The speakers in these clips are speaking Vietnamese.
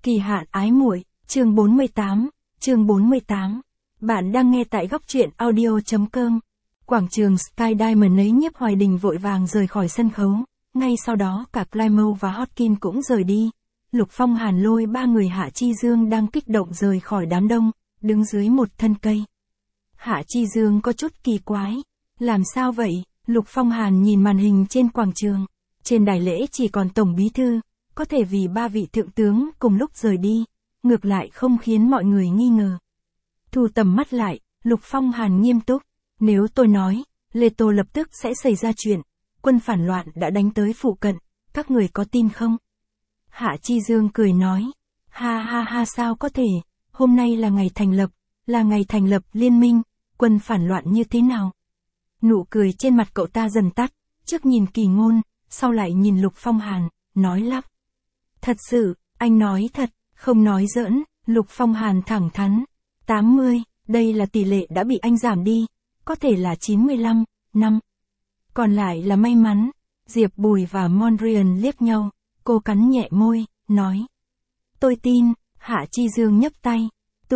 Kỳ hạn ái muội, chương 48. Bạn đang nghe tại góc truyện audio.com. Quảng trường Sky Diamond ấy, Nhiếp Hoài Đình vội vàng rời khỏi sân khấu, ngay sau đó cả Climo và Hotkin cũng rời đi. Lục Phong Hàn lôi ba người Hạ Chi Dương đang kích động rời khỏi đám đông, đứng dưới một thân cây. Hạ Chi Dương có chút kỳ quái. Làm sao vậy? Lục Phong Hàn nhìn màn hình trên quảng trường. Trên đài lễ chỉ còn tổng bí thư, có thể vì ba vị thượng tướng cùng lúc rời đi, ngược lại không khiến mọi người nghi ngờ. Thu tầm mắt lại, Lục Phong Hàn nghiêm túc. Nếu tôi nói, Lê Tô lập tức sẽ xảy ra chuyện, quân phản loạn đã đánh tới phụ cận, các người có tin không? Hạ Chi Dương cười nói. Ha ha ha, sao có thể, hôm nay là ngày thành lập liên minh, quân phản loạn như thế nào? Nụ cười trên mặt cậu ta dần tắt, trước nhìn Kỳ Ngôn, sau lại nhìn Lục Phong Hàn, nói lắp. Thật sự, anh nói thật, không nói giỡn. Lục Phong Hàn thẳng thắn. 80, đây là tỷ lệ đã bị anh giảm đi, có thể là 95, năm. Còn lại là may mắn. Diệp Bùi và Mondrian liếc nhau, cô cắn nhẹ môi, nói. Tôi tin. Hạ Chi Dương nhấc tay.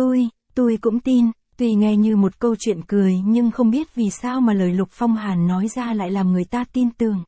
Tôi cũng tin. Tuy nghe như một câu chuyện cười nhưng không biết vì sao mà lời Lục Phong Hàn nói ra lại làm người ta tin tưởng.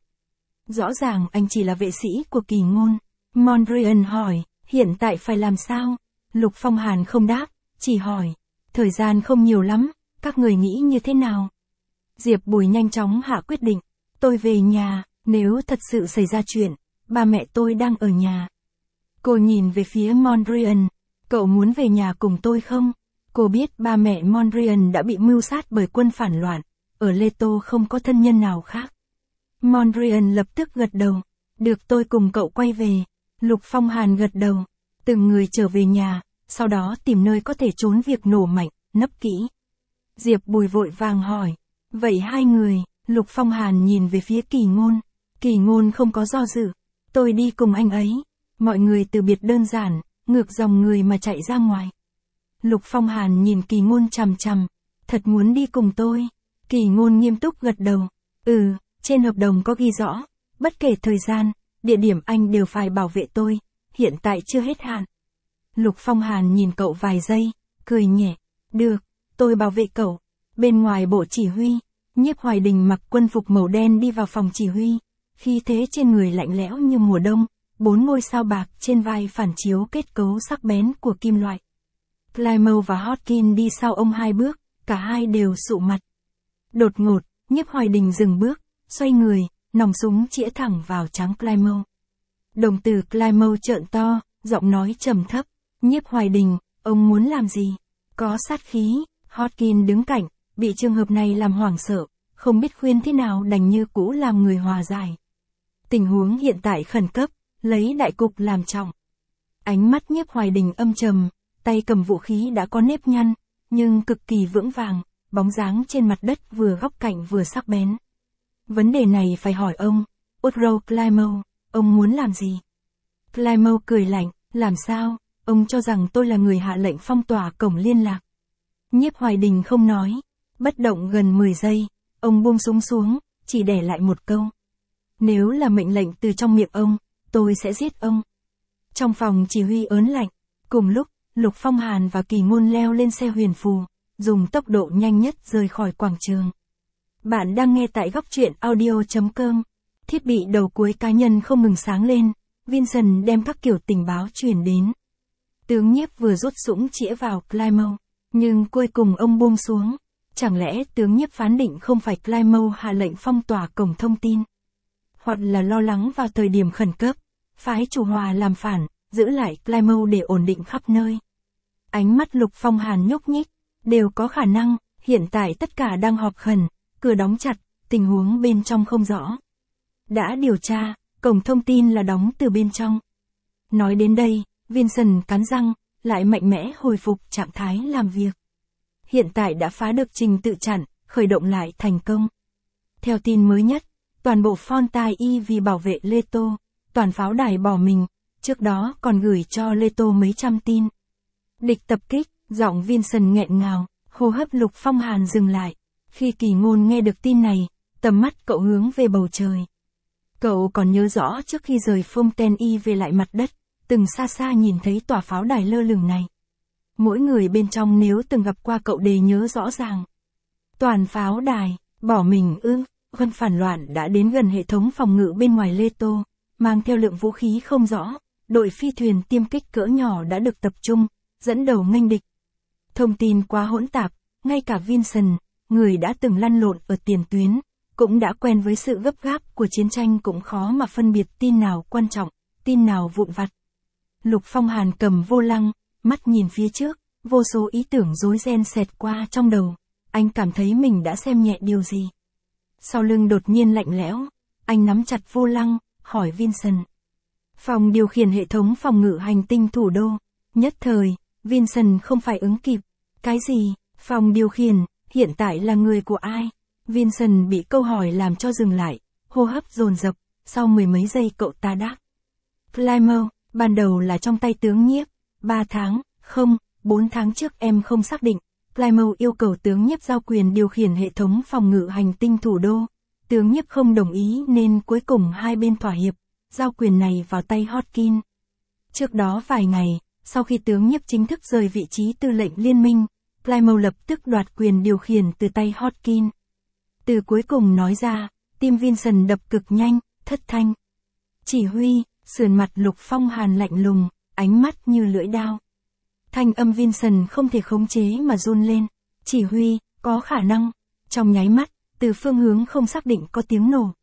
Rõ ràng anh chỉ là vệ sĩ của Kỳ Ngôn. Mondrian hỏi, hiện tại phải làm sao? Lục Phong Hàn không đáp, chỉ hỏi, thời gian không nhiều lắm, các người nghĩ như thế nào? Diệp Bùi nhanh chóng hạ quyết định, tôi về nhà, nếu thật sự xảy ra chuyện, ba mẹ tôi đang ở nhà. Cô nhìn về phía Mondrian, cậu muốn về nhà cùng tôi không? Cô biết ba mẹ Mondrian đã bị mưu sát bởi quân phản loạn, ở Lê Tô không có thân nhân nào khác. Mondrian lập tức gật đầu, được, tôi cùng cậu quay về. Lục Phong Hàn gật đầu, từng người trở về nhà, sau đó tìm nơi có thể trốn việc nổ mạnh, nấp kỹ. Diệp Bùi vội vàng hỏi, vậy hai người? Lục Phong Hàn nhìn về phía Kỳ Ngôn. Kỳ Ngôn không có do dự, tôi đi cùng anh ấy. Mọi người từ biệt đơn giản, ngược dòng người mà chạy ra ngoài. Lục Phong Hàn nhìn Kỳ Ngôn chằm chằm, thật muốn đi cùng tôi? Kỳ Ngôn nghiêm túc gật đầu, trên hợp đồng có ghi rõ, bất kể thời gian, địa điểm anh đều phải bảo vệ tôi, hiện tại chưa hết hạn. Lục Phong Hàn nhìn cậu vài giây, cười nhẹ, được, tôi bảo vệ cậu. Bên ngoài bộ chỉ huy, Nhiếp Hoài Đình mặc quân phục màu đen đi vào phòng chỉ huy, khí thế trên người lạnh lẽo như mùa đông, 4 ngôi sao bạc trên vai phản chiếu kết cấu sắc bén của kim loại. Climo và Hotkin đi sau ông 2 bước, cả hai đều sụ mặt. Đột ngột, Nhiếp Hoài Đình dừng bước, xoay người, nòng súng chĩa thẳng vào trán Climo. Đồng tử Climo trợn to, giọng nói trầm thấp, Nhiếp Hoài Đình, ông muốn làm gì? Có sát khí. Hotkin đứng cạnh, bị trường hợp này làm hoảng sợ, không biết khuyên thế nào đành như cũ làm người hòa giải. Tình huống hiện tại khẩn cấp, lấy đại cục làm trọng. Ánh mắt Nhiếp Hoài Đình âm trầm, tay cầm vũ khí đã có nếp nhăn, nhưng cực kỳ vững vàng, bóng dáng trên mặt đất vừa góc cạnh vừa sắc bén. Vấn đề này phải hỏi ông, Otro Climo, ông muốn làm gì? Climo cười lạnh, làm sao, ông cho rằng tôi là người hạ lệnh phong tỏa cổng liên lạc. Nhiếp Hoài Đình không nói, bất động gần 10 giây, ông buông súng xuống, chỉ để lại một câu. Nếu là mệnh lệnh từ trong miệng ông, tôi sẽ giết ông. Trong phòng chỉ huy ớn lạnh, cùng lúc, Lục Phong Hàn và Kỳ Ngôn leo lên xe huyền phù, dùng tốc độ nhanh nhất rời khỏi quảng trường. Bạn đang nghe tại góc truyện audio.com. Thiết bị đầu cuối cá nhân không ngừng sáng lên, Vincent đem các kiểu tình báo truyền đến. Tướng Nhiếp vừa rút súng chĩa vào Climo, nhưng cuối cùng ông buông xuống. Chẳng lẽ tướng Nhiếp phán định không phải Climo hạ lệnh phong tỏa cổng thông tin? Hoặc là lo lắng vào thời điểm khẩn cấp, phái chủ hòa làm phản, giữ lại Climo để ổn định khắp nơi? Ánh mắt Lục Phong Hàn nhúc nhích, đều có khả năng, hiện tại tất cả đang họp khẩn, cửa đóng chặt, tình huống bên trong không rõ. Đã điều tra, cổng thông tin là đóng từ bên trong. Nói đến đây, Vincent cắn răng, lại mạnh mẽ hồi phục trạng thái làm việc. Hiện tại đã phá được trình tự chặn, khởi động lại thành công. Theo tin mới nhất, toàn bộ Fontai Y vì bảo vệ Lê Tô, toàn pháo đài bỏ mình, trước đó còn gửi cho Lê Tô mấy trăm tin. Địch tập kích, giọng Vincent nghẹn ngào, hô hấp Lục Phong Hàn dừng lại. Khi Kỳ Ngôn nghe được tin này, tầm mắt cậu hướng về bầu trời. Cậu còn nhớ rõ trước khi rời Fontaine Y về lại mặt đất, từng xa xa nhìn thấy tòa pháo đài lơ lửng này. Mỗi người bên trong nếu từng gặp qua cậu đều nhớ rõ ràng. Toàn pháo đài, bỏ mình ư, quân phản loạn đã đến gần hệ thống phòng ngự bên ngoài Leto, mang theo lượng vũ khí không rõ, đội phi thuyền tiêm kích cỡ nhỏ đã được tập trung, dẫn đầu nghênh địch. Thông tin quá hỗn tạp, ngay cả Vincent, người đã từng lăn lộn ở tiền tuyến, cũng đã quen với sự gấp gáp của chiến tranh cũng khó mà phân biệt tin nào quan trọng, tin nào vụn vặt. Lục Phong Hàn cầm vô lăng, mắt nhìn phía trước, vô số ý tưởng rối ren xẹt qua trong đầu, anh cảm thấy mình đã xem nhẹ điều gì. Sau lưng đột nhiên lạnh lẽo, anh nắm chặt vô lăng, hỏi Vincent. Phòng điều khiển hệ thống phòng ngự hành tinh thủ đô. Nhất thời, Vincent không phải ứng kịp. Cái gì? Phòng điều khiển, hiện tại là người của ai? Vincent bị câu hỏi làm cho dừng lại, hô hấp dồn dập, sau mười mấy giây cậu ta đáp. Plymouth, ban đầu là trong tay tướng Nhiếp, 3 tháng, không, 4 tháng trước em không xác định. Plymouth yêu cầu tướng Nhiếp giao quyền điều khiển hệ thống phòng ngự hành tinh thủ đô. Tướng Nhiếp không đồng ý nên cuối cùng hai bên thỏa hiệp, giao quyền này vào tay Hodgkin. Trước đó vài ngày, sau khi tướng Nhiếp chính thức rời vị trí tư lệnh liên minh, Plymouth lập tức đoạt quyền điều khiển từ tay Hodgkin. Từ cuối cùng nói ra, tim Vincent đập cực nhanh, thất thanh. Chỉ huy, sườn mặt Lục Phong Hàn lạnh lùng, ánh mắt như lưỡi dao. Thanh âm Vincent không thể khống chế mà run lên. Chỉ huy, có khả năng. Trong nháy mắt, từ phương hướng không xác định có tiếng nổ.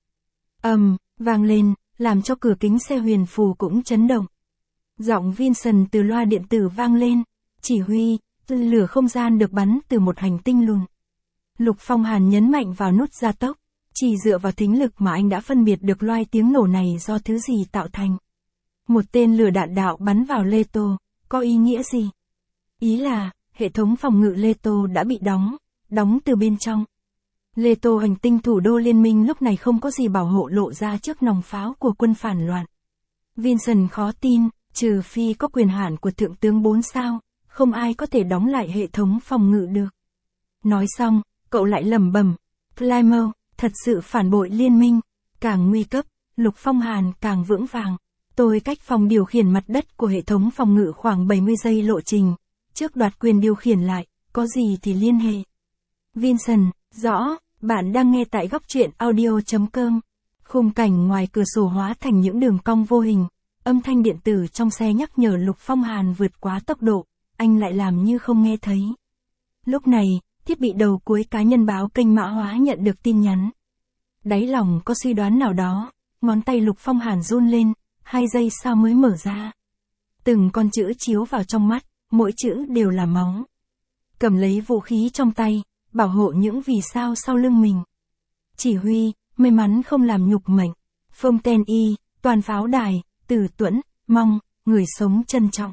Vang lên, làm cho cửa kính xe huyền phù cũng chấn động. Giọng Vincent từ loa điện tử vang lên. Chỉ huy, lửa không gian được bắn từ một hành tinh lùn. Lục Phong Hàn nhấn mạnh vào nút gia tốc. Chỉ dựa vào thính lực mà anh đã phân biệt được loài tiếng nổ này do thứ gì tạo thành. Một tên lửa đạn đạo bắn vào Leto, có ý nghĩa gì? Ý là, hệ thống phòng ngự Leto đã bị đóng từ bên trong. Leto hành tinh thủ đô liên minh lúc này không có gì bảo hộ lộ ra trước nòng pháo của quân phản loạn. Vincent khó tin, trừ phi có quyền hạn của thượng tướng 4 sao, không ai có thể đóng lại hệ thống phòng ngự được. Nói xong, cậu lại lẩm bẩm, Plymouth, thật sự phản bội liên minh, càng nguy cấp, Lục Phong Hàn càng vững vàng. Tôi cách phòng điều khiển mặt đất của hệ thống phòng ngự khoảng 70 giây lộ trình, trước đoạt quyền điều khiển lại, có gì thì liên hệ. Vincent, rõ, bạn đang nghe tại góc truyện audio.com. Khung cảnh ngoài cửa sổ hóa thành những đường cong vô hình, âm thanh điện tử trong xe nhắc nhở Lục Phong Hàn vượt quá tốc độ, anh lại làm như không nghe thấy. Lúc này, thiết bị đầu cuối cá nhân báo kênh mã hóa nhận được tin nhắn. Đáy lòng có suy đoán nào đó, ngón tay Lục Phong Hàn run lên, 2 giây sau mới mở ra. Từng con chữ chiếu vào trong mắt, mỗi chữ đều là máu. Cầm lấy vũ khí trong tay, bảo hộ những vì sao sau lưng mình. Chỉ huy, may mắn không làm nhục mệnh. Fontaine, toàn pháo đài, Từ Tuẫn, mong, người sống trân trọng.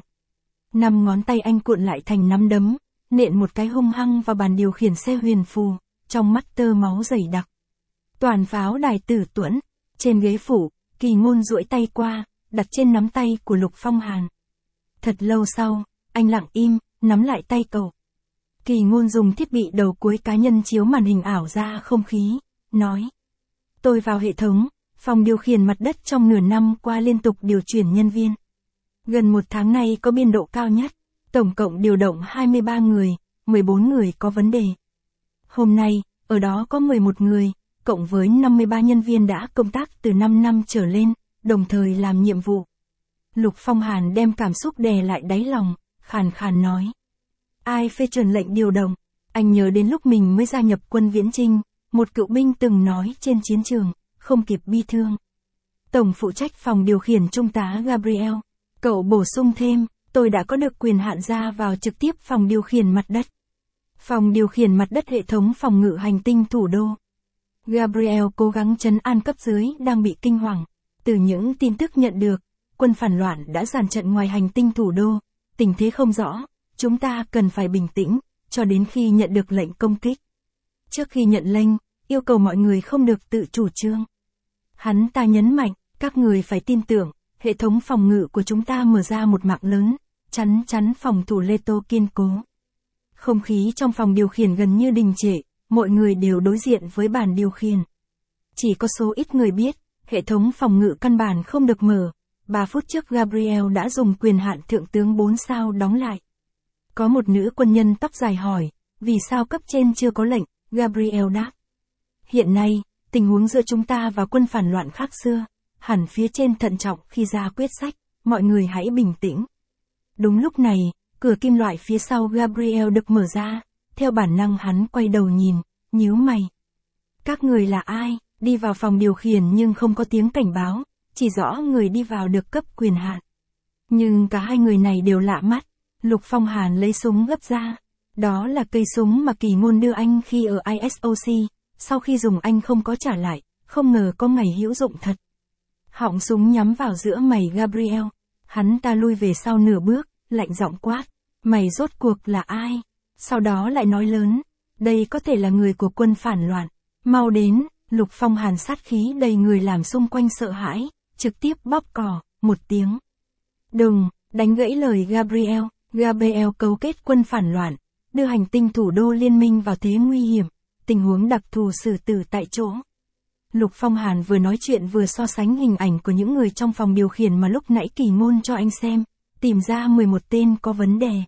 5 ngón tay anh cuộn lại thành nắm đấm, nện một cái hung hăng vào bàn điều khiển xe huyền phù, trong mắt tơ máu dày đặc. Toàn pháo đài Từ Tuẫn, trên ghế phủ, Kỳ Ngôn duỗi tay qua, đặt trên nắm tay của Lục Phong Hàn. Thật lâu sau, anh lặng im, nắm lại tay cậu. Kỳ Ngôn dùng thiết bị đầu cuối cá nhân chiếu màn hình ảo ra không khí, nói. Tôi vào hệ thống, phòng điều khiển mặt đất trong nửa năm qua liên tục điều chuyển nhân viên. Gần 1 tháng nay có biên độ cao nhất, tổng cộng điều động 23 người, 14 người có vấn đề. Hôm nay, ở đó có 11 người, cộng với 53 nhân viên đã công tác từ 5 năm trở lên, đồng thời làm nhiệm vụ. Lục Phong Hàn đem cảm xúc đè lại đáy lòng, khàn khàn nói. Ai phê chuẩn lệnh điều động? Anh nhớ đến lúc mình mới gia nhập quân viễn chinh, một cựu binh từng nói trên chiến trường, không kịp bi thương. Tổng phụ trách phòng điều khiển Trung tá Gabriel. Cậu bổ sung thêm, tôi đã có được quyền hạn ra vào trực tiếp phòng điều khiển mặt đất. Phòng điều khiển mặt đất hệ thống phòng ngự hành tinh thủ đô. Gabriel cố gắng trấn an cấp dưới đang bị kinh hoàng. Từ những tin tức nhận được, quân phản loạn đã dàn trận ngoài hành tinh thủ đô. Tình thế không rõ, chúng ta cần phải bình tĩnh, cho đến khi nhận được lệnh công kích. Trước khi nhận lệnh, yêu cầu mọi người không được tự chủ trương. Hắn ta nhấn mạnh, các người phải tin tưởng, hệ thống phòng ngự của chúng ta mở ra một mạng lớn, chắn phòng thủ Leto kiên cố. Không khí trong phòng điều khiển gần như đình trệ, mọi người đều đối diện với bàn điều khiển. Chỉ có số ít người biết, hệ thống phòng ngự căn bản không được mở, 3 phút trước Gabriel đã dùng quyền hạn thượng tướng 4 sao đóng lại. Có một nữ quân nhân tóc dài hỏi, vì sao cấp trên chưa có lệnh, Gabriel đáp. Hiện nay, tình huống giữa chúng ta và quân phản loạn khác xưa, hẳn phía trên thận trọng khi ra quyết sách, mọi người hãy bình tĩnh. Đúng lúc này, cửa kim loại phía sau Gabriel được mở ra, theo bản năng hắn quay đầu nhìn, nhíu mày. Các người là ai? Đi vào phòng điều khiển nhưng không có tiếng cảnh báo, chỉ rõ người đi vào được cấp quyền hạn. Nhưng cả hai người này đều lạ mắt. Lục Phong Hàn lấy súng gấp ra. Đó là cây súng mà Kỳ Ngôn đưa anh khi ở ISOC, sau khi dùng anh không có trả lại, không ngờ có ngày hữu dụng thật. Họng súng nhắm vào giữa mày Gabriel. Hắn ta lui về sau nửa bước, lạnh giọng quát. Mày rốt cuộc là ai? Sau đó lại nói lớn. Đây có thể là người của quân phản loạn. Mau đến. Lục Phong Hàn sát khí đầy người làm xung quanh sợ hãi, trực tiếp bóp cò, một tiếng. Đừng, đánh gãy lời Gabriel. Gabriel cấu kết quân phản loạn, đưa hành tinh thủ đô liên minh vào thế nguy hiểm, tình huống đặc thù xử tử tại chỗ. Lục Phong Hàn vừa nói chuyện vừa so sánh hình ảnh của những người trong phòng điều khiển mà lúc nãy Kỳ Ngôn cho anh xem, tìm ra 11 tên có vấn đề.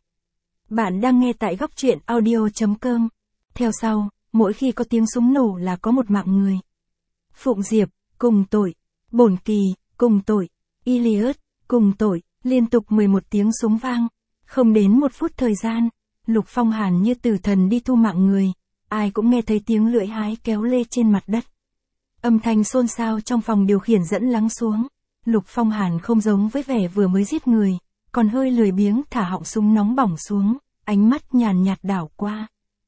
Bạn đang nghe tại góc truyện audio.com. Theo sau, mỗi khi có tiếng súng nổ là có một mạng người. Phụng Diệp, cùng tội. Bổn Kỳ, cùng tội. Iliad, cùng tội. Liên tục 11 tiếng súng vang. Không đến 1 phút thời gian, Lục Phong Hàn như tử thần đi thu mạng người. Ai cũng nghe thấy tiếng lưỡi hái kéo lê trên mặt đất. Âm thanh xôn xao trong phòng điều khiển dẫn lắng xuống. Lục Phong Hàn không giống với vẻ vừa mới giết người, còn hơi lười biếng thả họng súng nóng bỏng xuống, ánh mắt nhàn nhạt đảo qua.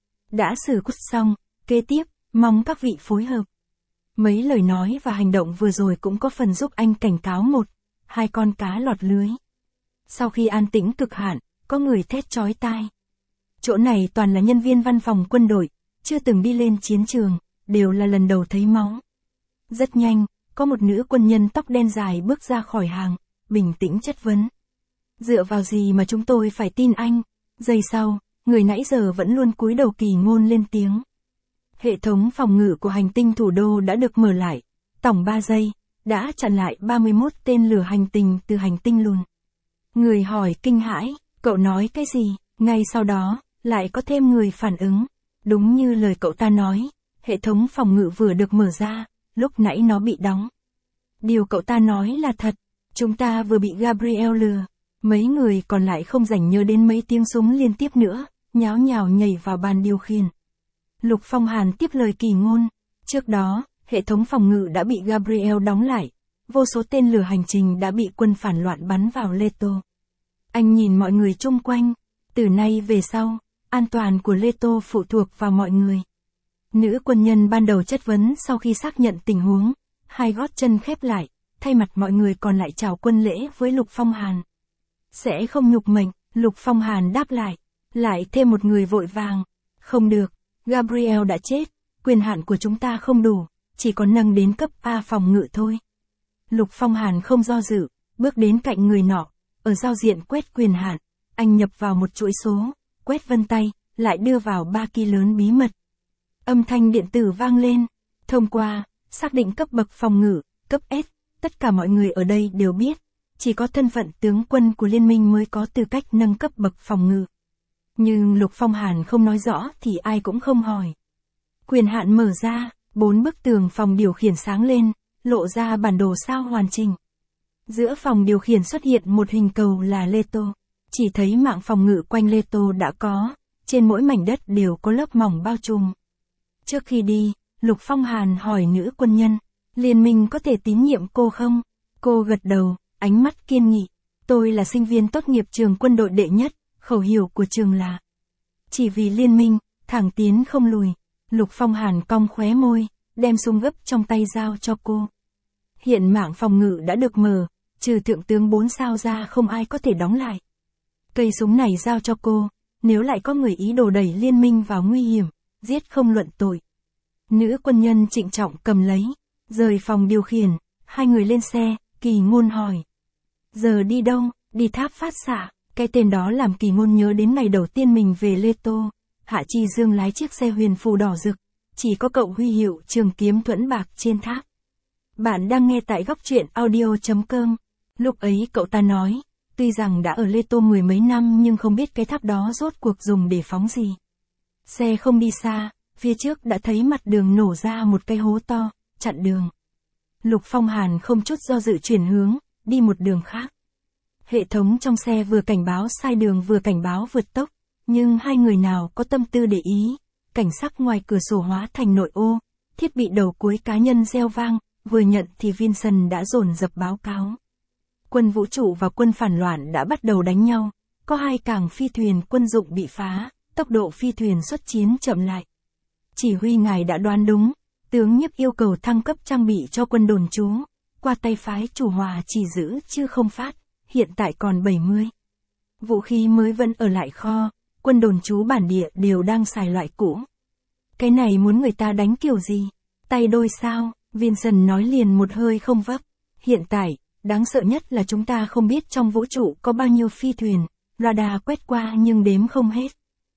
Đã xử cút xong, kế tiếp, mong các vị phối hợp. Mấy lời nói và hành động vừa rồi cũng có phần giúp anh cảnh cáo 1-2 con cá lọt lưới. Sau khi an tĩnh cực hạn, có người thét chói tai. Chỗ này toàn là nhân viên văn phòng quân đội, chưa từng đi lên chiến trường, đều là lần đầu thấy máu. Rất nhanh, có một nữ quân nhân tóc đen dài bước ra khỏi hàng, bình tĩnh chất vấn. Dựa vào gì mà chúng tôi phải tin anh? Giây sau, người nãy giờ vẫn luôn cúi đầu Kỳ Ngôn lên tiếng. Hệ thống phòng ngự của hành tinh thủ đô đã được mở lại, tổng 3 giây, đã chặn lại 31 tên lửa hành tinh từ hành tinh lùn. Người hỏi kinh hãi, cậu nói cái gì? Ngay sau đó, lại có thêm người phản ứng. Đúng như lời cậu ta nói, hệ thống phòng ngự vừa được mở ra, lúc nãy nó bị đóng. Điều cậu ta nói là thật, chúng ta vừa bị Gabriel lừa. Mấy người còn lại không rảnh nhớ đến mấy tiếng súng liên tiếp nữa, nháo nhào nhảy vào bàn điều khiển. Lục Phong Hàn tiếp lời Kỳ Ngôn. Trước đó, hệ thống phòng ngự đã bị Gabriel đóng lại. Vô số tên lửa hành trình đã bị quân phản loạn bắn vào Leto. Anh nhìn mọi người chung quanh. Từ nay về sau, an toàn của Leto phụ thuộc vào mọi người. Nữ quân nhân ban đầu chất vấn sau khi xác nhận tình huống. Hai gót chân khép lại, thay mặt mọi người còn lại chào quân lễ với Lục Phong Hàn. Sẽ không nhục mệnh, Lục Phong Hàn đáp lại. Lại thêm một người vội vàng. Không được, Gabriel đã chết, quyền hạn của chúng ta không đủ, chỉ có nâng đến cấp A phòng ngự thôi. Lục Phong Hàn không do dự, bước đến cạnh người nọ, ở giao diện quét quyền hạn, anh nhập vào một chuỗi số, quét vân tay, lại đưa vào 3 key lớn bí mật. Âm thanh điện tử vang lên, thông qua, xác định cấp bậc phòng ngự, cấp S, tất cả mọi người ở đây đều biết, chỉ có thân phận tướng quân của liên minh mới có tư cách nâng cấp bậc phòng ngự. Nhưng Lục Phong Hàn không nói rõ thì ai cũng không hỏi. Quyền hạn mở ra, 4 bức tường phòng điều khiển sáng lên, lộ ra bản đồ sao hoàn chỉnh. Giữa phòng điều khiển xuất hiện một hình cầu là Leto. Chỉ thấy mạng phòng ngự quanh Leto đã có, trên mỗi mảnh đất đều có lớp mỏng bao trùm. Trước khi đi, Lục Phong Hàn hỏi nữ quân nhân, liên minh có thể tín nhiệm cô không? Cô gật đầu, ánh mắt kiên nghị. Tôi là sinh viên tốt nghiệp trường quân đội đệ nhất, khẩu hiệu của trường là chỉ vì liên minh, thẳng tiến không lùi. Lục Phong Hàn cong khóe môi, đem súng gấp trong tay giao cho cô. Hiện mạng phòng ngự đã được mở, trừ thượng tướng 4 sao ra không ai có thể đóng lại. Cây súng này giao cho cô, nếu lại có người ý đồ đẩy liên minh vào nguy hiểm, giết không luận tội. Nữ quân nhân trịnh trọng cầm lấy, rời phòng điều khiển, hai người lên xe, Kỳ Ngôn hỏi. Giờ đi đâu? Đi tháp phát xạ. Cái tên đó làm Kỳ Ngôn nhớ đến ngày đầu tiên mình về Leto. Hạ Chi Dương lái chiếc xe huyền phù đỏ rực, chỉ có cậu huy hiệu trường kiếm thuẫn bạc trên tháp. Bạn đang nghe tại góc truyện audio.com. Lúc ấy cậu ta nói, tuy rằng đã ở Lê Tô mười mấy năm nhưng không biết cái tháp đó rốt cuộc dùng để phóng gì. Xe không đi xa, phía trước đã thấy mặt đường nổ ra một cái hố to, chặn đường. Lục Phong Hàn không chút do dự chuyển hướng, đi một đường khác. Hệ thống trong xe vừa cảnh báo sai đường vừa cảnh báo vượt tốc, nhưng hai người nào có tâm tư để ý. Cảnh sắc ngoài cửa sổ hóa thành nội ô, thiết bị đầu cuối cá nhân reo vang, vừa nhận thì Vincent đã dồn dập báo cáo. Quân vũ trụ và quân phản loạn đã bắt đầu đánh nhau, có 2 cảng phi thuyền quân dụng bị phá, tốc độ phi thuyền xuất chiến chậm lại. Chỉ huy ngài đã đoán đúng, tướng Nhiếp yêu cầu thăng cấp trang bị cho quân đồn trú, qua tay phái chủ hòa chỉ giữ chứ không phát, hiện tại còn 70. Vũ khí mới vẫn ở lại kho, quân đồn trú bản địa đều đang xài loại cũ. Cái này muốn người ta đánh kiểu gì? Tay đôi sao? Vincent nói liền một hơi không vấp. Hiện tại, đáng sợ nhất là chúng ta không biết trong vũ trụ có bao nhiêu phi thuyền, radar quét qua nhưng đếm không hết.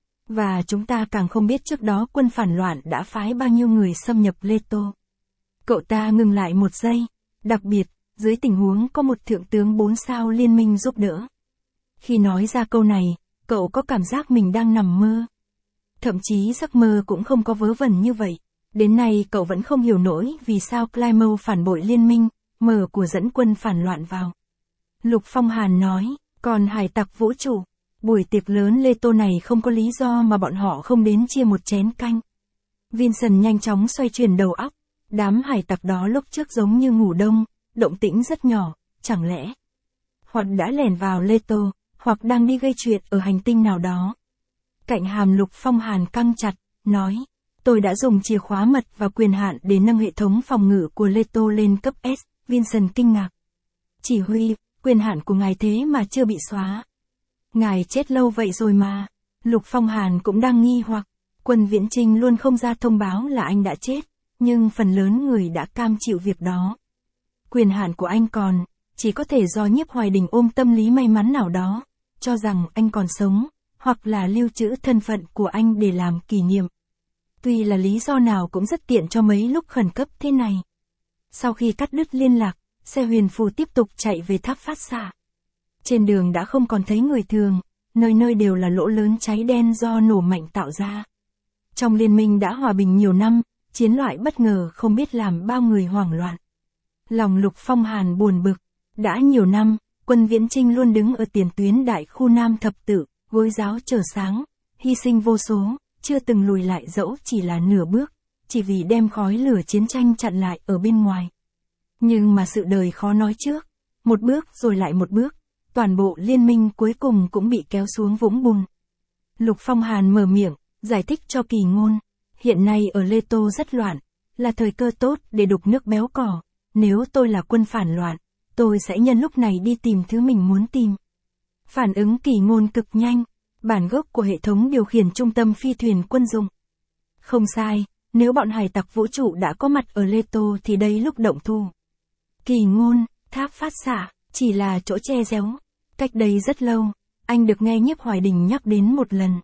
Và chúng ta càng không biết trước đó quân phản loạn đã phái bao nhiêu người xâm nhập Lê Tô. Cậu ta ngừng lại một giây, đặc biệt, dưới tình huống có một thượng tướng 4 sao liên minh giúp đỡ. Khi nói ra câu này, cậu có cảm giác mình đang nằm mơ. Thậm chí giấc mơ cũng không có vớ vẩn như vậy. Đến nay cậu vẫn không hiểu nổi vì sao Plymouth phản bội liên minh, mở của dẫn quân phản loạn vào. Lục Phong Hàn nói, còn hải tặc vũ trụ, buổi tiệc lớn Lê Tô này không có lý do mà bọn họ không đến chia một chén canh. Vincent nhanh chóng xoay chuyển đầu óc, đám hải tặc đó lúc trước giống như ngủ đông, động tĩnh rất nhỏ, chẳng lẽ hoặc đã lẻn vào Lê Tô, hoặc đang đi gây chuyện ở hành tinh nào đó. Cạnh hàm Lục Phong Hàn căng chặt, nói, tôi đã dùng chìa khóa mật và quyền hạn để nâng hệ thống phòng ngự của Lê Tô lên cấp S, Vincent kinh ngạc. Chỉ huy, quyền hạn của ngài thế mà chưa bị xóa. Ngài chết lâu vậy rồi mà. Lục Phong Hàn cũng đang nghi hoặc, quân viễn trinh luôn không ra thông báo là anh đã chết, nhưng phần lớn người đã cam chịu việc đó. Quyền hạn của anh còn, chỉ có thể do Nhiếp Hoài Đình ôm tâm lý may mắn nào đó, cho rằng anh còn sống, hoặc là lưu trữ thân phận của anh để làm kỷ niệm. Tuy là lý do nào cũng rất tiện cho mấy lúc khẩn cấp thế này. Sau khi cắt đứt liên lạc, xe huyền phù tiếp tục chạy về tháp phát xạ. Trên đường đã không còn thấy người thường, nơi nơi đều là lỗ lớn cháy đen do nổ mạnh tạo ra. Trong liên minh đã hòa bình nhiều năm, chiến loại bất ngờ không biết làm bao người hoảng loạn. Lòng Lục Phong Hàn buồn bực, đã nhiều năm, quân viễn trinh luôn đứng ở tiền tuyến đại khu Nam Thập Tự, gối giáo chờ sáng, hy sinh vô số, chưa từng lùi lại dẫu chỉ là nửa bước, chỉ vì đem khói lửa chiến tranh chặn lại ở bên ngoài. Nhưng mà sự đời khó nói trước, một bước rồi lại một bước, toàn bộ liên minh cuối cùng cũng bị kéo xuống vũng bùn. Lục Phong Hàn mở miệng, giải thích cho Kỳ Ngôn, hiện nay ở Lê Tô rất loạn, là thời cơ tốt để đục nước béo cỏ, nếu tôi là quân phản loạn, tôi sẽ nhân lúc này đi tìm thứ mình muốn tìm. Phản ứng Kỳ Ngôn cực nhanh, bản gốc của hệ thống điều khiển trung tâm phi thuyền quân dụng. Không sai, nếu bọn hải tặc vũ trụ đã có mặt ở Lê Tô thì đây lúc động thủ. Kỳ Ngôn, tháp phát xạ, chỉ là chỗ che giấu. Cách đây rất lâu, anh được nghe Nhiếp Hoài Đình nhắc đến một lần.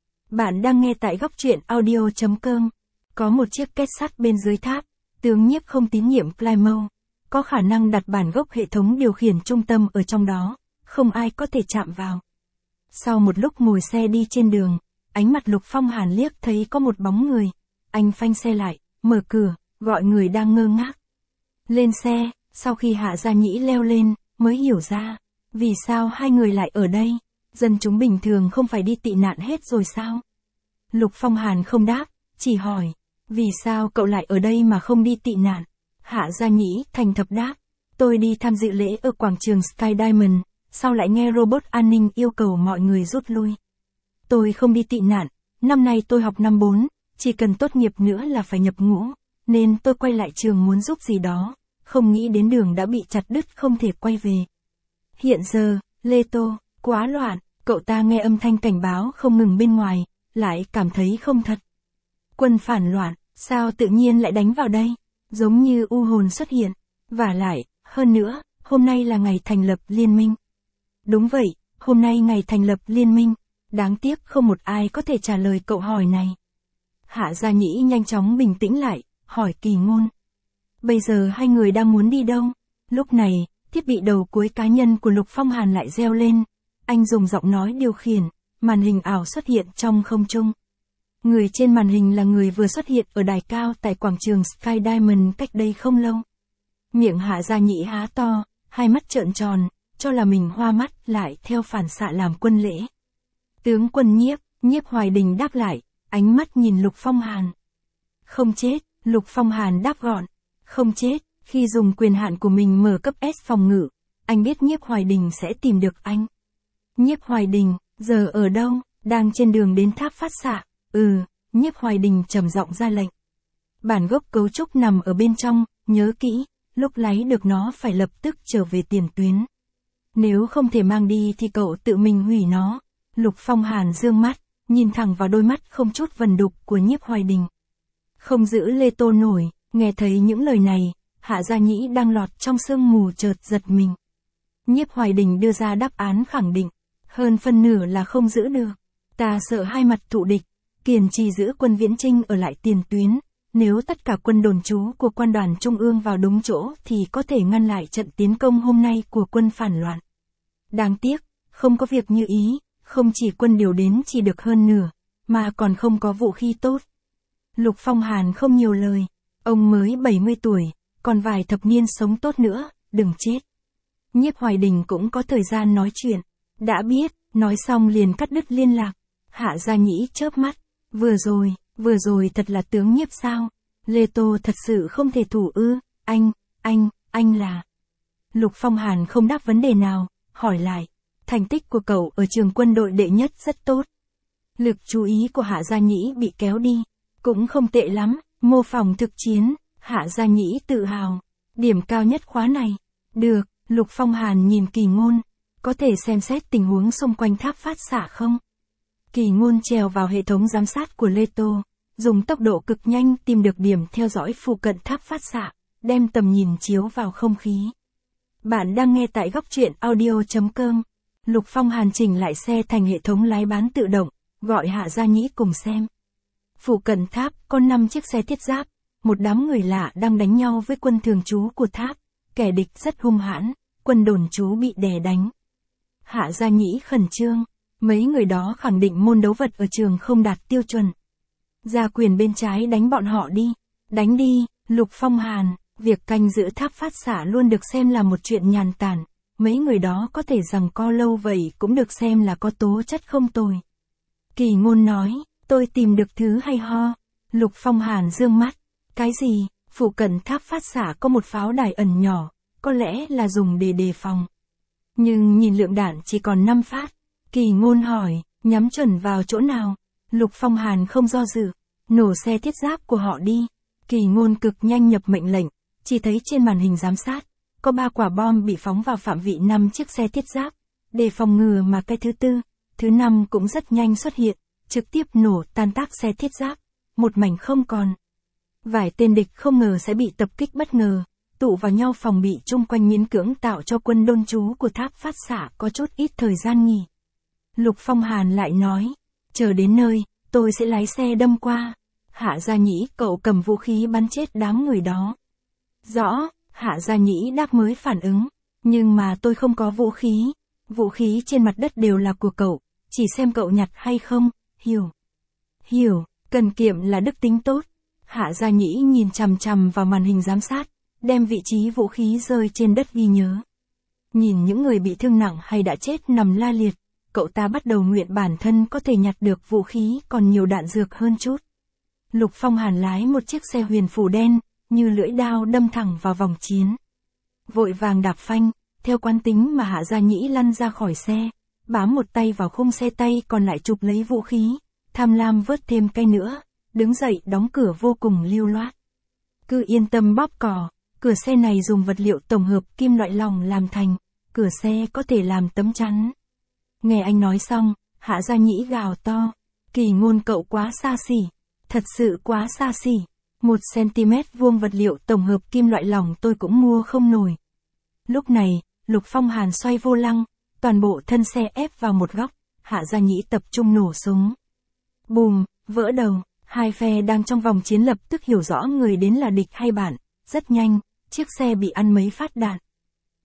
Bạn đang nghe tại góc truyện audio.com. Có một chiếc két sắt bên dưới tháp, tướng Nhiếp không tín nhiệm Plymouth. Có khả năng đặt bản gốc hệ thống điều khiển trung tâm ở trong đó, không ai có thể chạm vào. Sau một lúc ngồi xe đi trên đường, ánh mặt Lục Phong Hàn liếc thấy có một bóng người. Anh phanh xe lại, mở cửa, gọi người đang ngơ ngác. Lên xe, sau khi Hạ Gia Nhĩ leo lên, mới hiểu ra, vì sao hai người lại ở đây, dân chúng bình thường không phải đi tị nạn hết rồi sao? Lục Phong Hàn không đáp, chỉ hỏi, vì sao cậu lại ở đây mà không đi tị nạn? Hạ Gia Nhĩ thành thật đáp, tôi đi tham dự lễ ở quảng trường Sky Diamond, sau lại nghe robot an ninh yêu cầu mọi người rút lui. Tôi không đi tị nạn, năm nay tôi học năm 4, chỉ cần tốt nghiệp nữa là phải nhập ngũ, nên tôi quay lại trường muốn giúp gì đó, không nghĩ đến đường đã bị chặt đứt không thể quay về. Hiện giờ, Lê Tô, quá loạn, cậu ta nghe âm thanh cảnh báo không ngừng bên ngoài, lại cảm thấy không thật. Quân phản loạn, sao tự nhiên lại đánh vào đây? Giống như u hồn xuất hiện, vả lại, hơn nữa, hôm nay là ngày thành lập liên minh. Đúng vậy, hôm nay ngày thành lập liên minh, đáng tiếc không một ai có thể trả lời cậu hỏi này. Hạ Gia Nhĩ nhanh chóng bình tĩnh lại, hỏi Kỳ Ngôn. Bây giờ hai người đang muốn đi đâu? Lúc này, Thiết bị đầu cuối cá nhân của Lục Phong Hàn lại reo lên. Anh dùng giọng nói điều khiển, màn hình ảo xuất hiện trong không trung. Người trên màn hình là người vừa xuất hiện ở đài cao tại quảng trường Sky Diamond cách đây không lâu. Miệng Hạ Gia Nhĩ há to, hai mắt trợn tròn, cho là mình hoa mắt lại theo phản xạ làm quân lễ. Tướng quân Nhiếp, Nhiếp Hoài Đình đáp lại, ánh mắt nhìn Lục Phong Hàn. Không chết, Lục Phong Hàn đáp gọn. Không chết, khi dùng quyền hạn của mình mở cấp S phòng ngự, anh biết Nhiếp Hoài Đình sẽ tìm được anh. Nhiếp Hoài Đình, giờ ở đâu? Đang trên đường đến tháp phát xạ. Nhiếp Hoài Đình trầm giọng ra lệnh. Bản gốc cấu trúc nằm ở bên trong, nhớ kỹ, lúc lấy được nó phải lập tức trở về tiền tuyến. Nếu không thể mang đi thì cậu tự mình hủy nó. Lục Phong Hàn dương mắt, nhìn thẳng vào đôi mắt không chút vần đục của Nhiếp Hoài Đình. Không giữ Lê Tô nổi, nghe thấy những lời này, Hạ Gia Nhĩ đang lọt trong sương mù chợt giật mình. Nhiếp Hoài Đình đưa ra đáp án khẳng định, hơn phân nửa là không giữ được. Ta sợ hai mặt thụ địch, kiên trì giữ quân Viễn Chinh ở lại tiền tuyến, nếu tất cả quân đồn trú của quan đoàn trung ương vào đúng chỗ thì có thể ngăn lại trận tiến công hôm nay của quân phản loạn. Đáng tiếc, không có việc như ý, không chỉ quân điều đến chỉ được hơn nửa, mà còn không có vũ khí tốt. Lục Phong Hàn không nhiều lời, ông mới 70 tuổi, còn vài thập niên sống tốt nữa, đừng chết. Nhiếp Hoài Đình cũng có thời gian nói chuyện, đã biết, nói xong liền cắt đứt liên lạc. Hạ Gia Nhĩ chớp mắt, vừa rồi thật là tướng Nhiếp sao? Lê Tô thật sự không thể thủ ư? Anh là... Lục Phong Hàn không đáp vấn đề nào, hỏi lại, thành tích của cậu ở trường quân đội đệ nhất rất tốt. Lực chú ý của Hạ Gia Nhĩ bị kéo đi, cũng không tệ lắm, mô phỏng thực chiến, Hạ Gia Nhĩ tự hào, điểm cao nhất khóa này. Được, Lục Phong Hàn nhìn Kỳ Ngôn, có thể xem xét tình huống xung quanh tháp phát xạ không? Kỳ Ngôn trèo vào hệ thống giám sát của Lê Tô, dùng tốc độ cực nhanh tìm được điểm theo dõi phụ cận tháp phát xạ, đem tầm nhìn chiếu vào không khí. Bạn đang nghe tại góc truyện audio.com. Lục Phong Hàn chỉnh lại xe thành hệ thống lái bán tự động, gọi Hạ Gia Nhĩ cùng xem. Phụ cận tháp có 5 chiếc xe thiết giáp, một đám người lạ đang đánh nhau với quân thường trú của tháp, kẻ địch rất hung hãn, quân đồn trú bị đè đánh. Hạ Gia Nhĩ khẩn trương, mấy người đó khẳng định môn đấu vật ở trường không đạt tiêu chuẩn. Gia Quyền bên trái đánh bọn họ đi, đánh đi. Lục Phong Hàn, việc canh giữ tháp phát xạ luôn được xem là một chuyện nhàn tản, mấy người đó có thể giằng co lâu vậy cũng được xem là có tố chất không tồi. Kỳ Ngôn nói, tôi tìm được thứ hay ho. Lục Phong Hàn dương mắt, cái gì? Phụ cận tháp phát xạ có một pháo đài ẩn nhỏ, có lẽ là dùng để đề phòng. Nhưng nhìn lượng đạn chỉ còn 5 phát. Kỳ Ngôn hỏi, nhắm chuẩn vào chỗ nào? Lục Phong Hàn không do dự, nổ xe thiết giáp của họ đi. Kỳ Ngôn cực nhanh nhập mệnh lệnh, chỉ thấy trên màn hình giám sát, có 3 quả bom bị phóng vào phạm vị 5 chiếc xe thiết giáp, để phòng ngừa mà cái thứ 4, thứ 5 cũng rất nhanh xuất hiện, trực tiếp nổ tan tác xe thiết giáp, một mảnh không còn. Vài tên địch không ngờ sẽ bị tập kích bất ngờ, tụ vào nhau phòng bị chung quanh miễn cưỡng tạo cho quân đôn trú của tháp phát xạ có chút ít thời gian nghỉ. Lục Phong Hàn lại nói, chờ đến nơi, tôi sẽ lái xe đâm qua. Hạ Gia Nhĩ, cậu cầm vũ khí bắn chết đám người đó. Rõ, Hạ Gia Nhĩ đáp mới phản ứng, nhưng mà tôi không có vũ khí trên mặt đất đều là của cậu, chỉ xem cậu nhặt hay không, hiểu, cần kiệm là đức tính tốt. Hạ Gia Nhĩ nhìn chằm chằm vào màn hình giám sát, đem vị trí vũ khí rơi trên đất ghi nhớ. Nhìn những người bị thương nặng hay đã chết nằm la liệt, cậu ta bắt đầu nguyện bản thân có thể nhặt được vũ khí còn nhiều đạn dược hơn chút. Lục Phong Hàn lái một chiếc xe huyền phủ đen, như lưỡi đao đâm thẳng vào vòng chiến. Vội vàng đạp phanh, theo quán tính mà Hạ Gia Nhĩ lăn ra khỏi xe, bám một tay vào khung xe, tay còn lại chụp lấy vũ khí, tham lam vớt thêm cây nữa, đứng dậy đóng cửa vô cùng lưu loát. Cứ yên tâm bóp cò, cửa xe này dùng vật liệu tổng hợp kim loại lỏng làm thành, cửa xe có thể làm tấm chắn. Nghe anh nói xong, Hạ Gia Nhĩ gào to, Kỳ Ngôn cậu quá xa xỉ, thật sự quá xa xỉ, 1 cm vuông vật liệu tổng hợp kim loại lỏng tôi cũng mua không nổi. Lúc này, Lục Phong Hàn xoay vô lăng, toàn bộ thân xe ép vào một góc, Hạ Gia Nhĩ tập trung nổ súng. Bùm, vỡ đầu, hai phe đang trong vòng chiến lập tức hiểu rõ người đến là địch hay bạn, rất nhanh, chiếc xe bị ăn mấy phát đạn.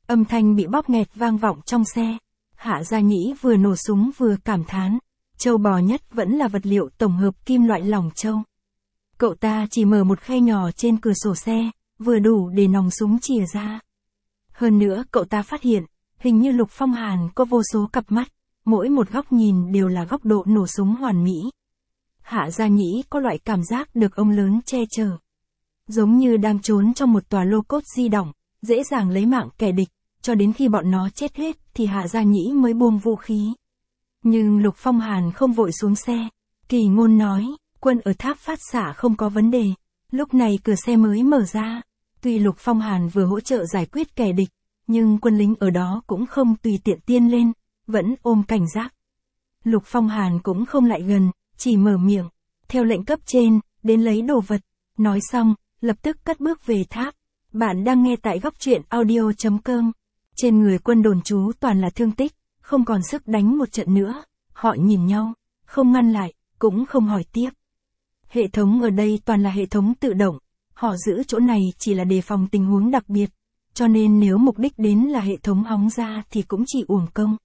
Âm thanh bị bóp nghẹt vang vọng trong xe. Hạ Gia Nhĩ vừa nổ súng vừa cảm thán. Châu bò nhất vẫn là vật liệu tổng hợp kim loại lỏng châu. Cậu ta chỉ mở một khe nhỏ trên cửa sổ xe, vừa đủ để nòng súng chìa ra. Hơn nữa cậu ta phát hiện, hình như Lục Phong Hàn có vô số cặp mắt, mỗi một góc nhìn đều là góc độ nổ súng hoàn mỹ. Hạ Gia Nhĩ có loại cảm giác được ông lớn che chở. Giống như đang trốn trong một tòa lô cốt di động, dễ dàng lấy mạng kẻ địch, cho đến khi bọn nó chết hết thì Hạ Gia Nhĩ mới buông vũ khí. Nhưng Lục Phong Hàn không vội xuống xe. Kỳ Ngôn nói, quân ở tháp phát xạ không có vấn đề. Lúc này cửa xe mới mở ra. Tuy Lục Phong Hàn vừa hỗ trợ giải quyết kẻ địch, nhưng quân lính ở đó cũng không tùy tiện tiên lên, vẫn ôm cảnh giác. Lục Phong Hàn cũng không lại gần, chỉ mở miệng, theo lệnh cấp trên, đến lấy đồ vật. Nói xong, lập tức cất bước về tháp. Bạn đang nghe tại góc truyện audio.com. Trên người quân đồn trú toàn là thương tích, không còn sức đánh một trận nữa. Họ nhìn nhau, không ngăn lại, cũng không hỏi tiếp. Hệ thống ở đây toàn là hệ thống tự động. Họ giữ chỗ này chỉ là đề phòng tình huống đặc biệt. Cho nên nếu mục đích đến là hệ thống hóng ra thì cũng chỉ uổng công.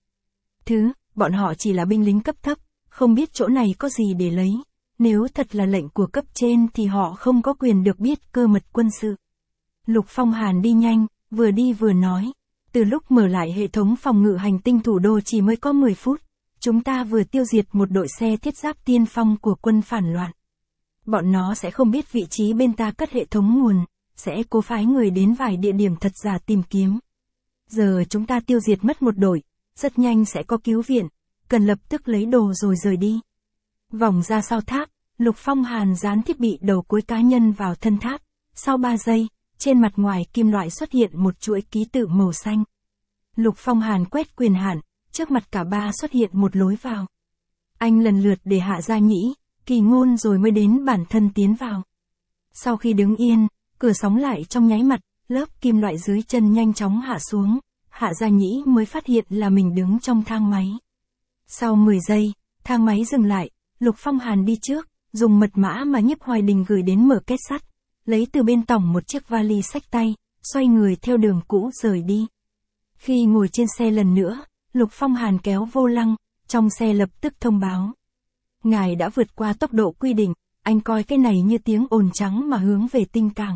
Bọn họ chỉ là binh lính cấp thấp, không biết chỗ này có gì để lấy. Nếu thật là lệnh của cấp trên thì họ không có quyền được biết cơ mật quân sự. Lục Phong Hàn đi nhanh, vừa đi vừa nói. Từ lúc mở lại hệ thống phòng ngự hành tinh thủ đô chỉ mới có 10 phút. Chúng ta vừa tiêu diệt một đội xe thiết giáp tiên phong của quân phản loạn. Bọn nó sẽ không biết vị trí bên ta cất hệ thống nguồn, sẽ cố phái người đến vài địa điểm thật giả tìm kiếm. Giờ chúng ta tiêu diệt mất một đội, rất nhanh sẽ có cứu viện, cần lập tức lấy đồ rồi rời đi. Vòng ra sau tháp, Lục Phong Hàn dán thiết bị đầu cuối cá nhân vào thân tháp. Sau 3 giây, trên mặt ngoài kim loại xuất hiện một chuỗi ký tự màu xanh. Lục Phong Hàn quét quyền hạn, trước mặt cả ba xuất hiện một lối vào. Anh lần lượt để Hạ Gia Nhĩ, Kỳ Ngôn rồi mới đến bản thân tiến vào. Sau khi đứng yên, cửa sóng lại trong nháy mặt, lớp kim loại dưới chân nhanh chóng hạ xuống. Hạ Gia Nhĩ mới phát hiện là mình đứng trong thang máy. Sau 10 giây, thang máy dừng lại, Lục Phong Hàn đi trước, dùng mật mã mà Nhiếp Hoài Đình gửi đến mở két sắt, lấy từ bên tòng một chiếc vali xách tay, xoay người theo đường cũ rời đi. Khi ngồi trên xe lần nữa, Lục Phong Hàn kéo vô lăng, trong xe lập tức thông báo. Ngài đã vượt qua tốc độ quy định, anh coi cái này như tiếng ồn trắng mà hướng về tinh cảng.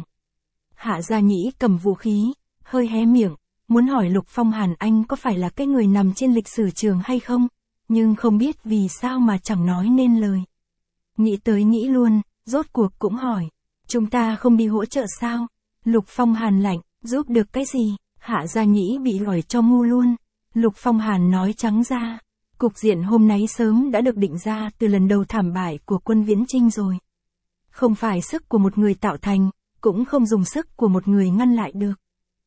Hạ Gia Nhĩ cầm vũ khí, hơi hé miệng, muốn hỏi Lục Phong Hàn anh có phải là cái người nằm trên lịch sử trường hay không, nhưng không biết vì sao mà chẳng nói nên lời. Nghĩ tới nghĩ luôn, rốt cuộc cũng hỏi, chúng ta không đi hỗ trợ sao? Lục Phong Hàn lạnh, giúp được cái gì? Hạ Gia Nhĩ bị hỏi cho ngu luôn. Lục Phong Hàn nói trắng ra, cục diện hôm nay sớm đã được định ra từ lần đầu thảm bại của quân Viễn Chinh rồi. Không phải sức của một người tạo thành, cũng không dùng sức của một người ngăn lại được.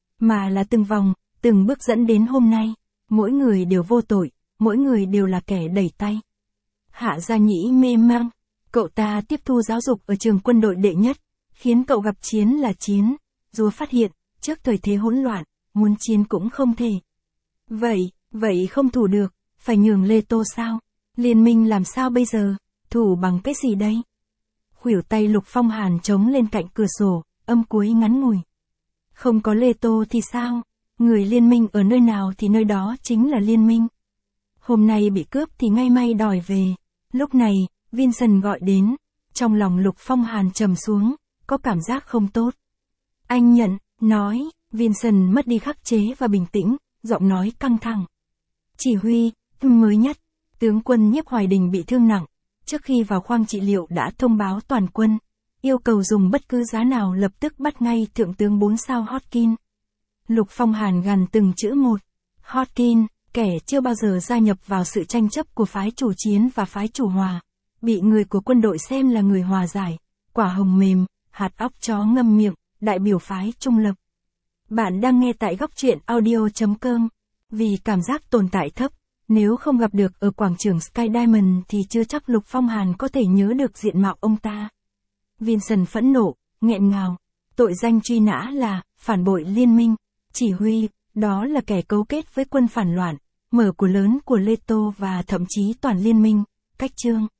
Mà là từng vòng, từng bước dẫn đến hôm nay, mỗi người đều vô tội, mỗi người đều là kẻ đẩy tay. Hạ Gia Nhĩ mê mang, cậu ta tiếp thu giáo dục ở trường quân đội đệ nhất, khiến cậu gặp chiến là chiến, dù phát hiện, trước thời thế hỗn loạn, muốn chiến cũng không thể. Vậy không thủ được, phải nhường Lê Tô sao? Liên minh làm sao bây giờ? Thủ bằng cái gì đây? Khuỷu tay Lục Phong Hàn chống lên cạnh cửa sổ, âm cuối ngắn ngủi. Không có Lê Tô thì sao? Người liên minh ở nơi nào thì nơi đó chính là liên minh. Hôm nay bị cướp thì ngay may đòi về. Lúc này, Vincent gọi đến. Trong lòng Lục Phong Hàn trầm xuống, có cảm giác không tốt. Anh nhận, nói, Vincent mất đi khắc chế và bình tĩnh, giọng nói căng thẳng. Chỉ huy, mới nhất, tướng quân Nhiếp Hoài Đình bị thương nặng. Trước khi vào khoang trị liệu đã thông báo toàn quân, yêu cầu dùng bất cứ giá nào lập tức bắt ngay thượng tướng 4 sao Hodkin. Lục Phong Hàn gằn từng chữ một. Hodkin, kẻ chưa bao giờ gia nhập vào sự tranh chấp của phái chủ chiến và phái chủ hòa, bị người của quân đội xem là người hòa giải, quả hồng mềm, hạt óc chó ngâm miệng, đại biểu phái trung lập. Bạn đang nghe tại góc truyện audio.com. Vì cảm giác tồn tại thấp, nếu không gặp được ở quảng trường Sky Diamond thì chưa chắc Lục Phong Hàn có thể nhớ được diện mạo ông ta. Vincent phẫn nộ, nghẹn ngào, tội danh truy nã là phản bội liên minh, chỉ huy, đó là kẻ cấu kết với quân phản loạn, mở của lớn của Lê Tô và thậm chí toàn liên minh, cách chương.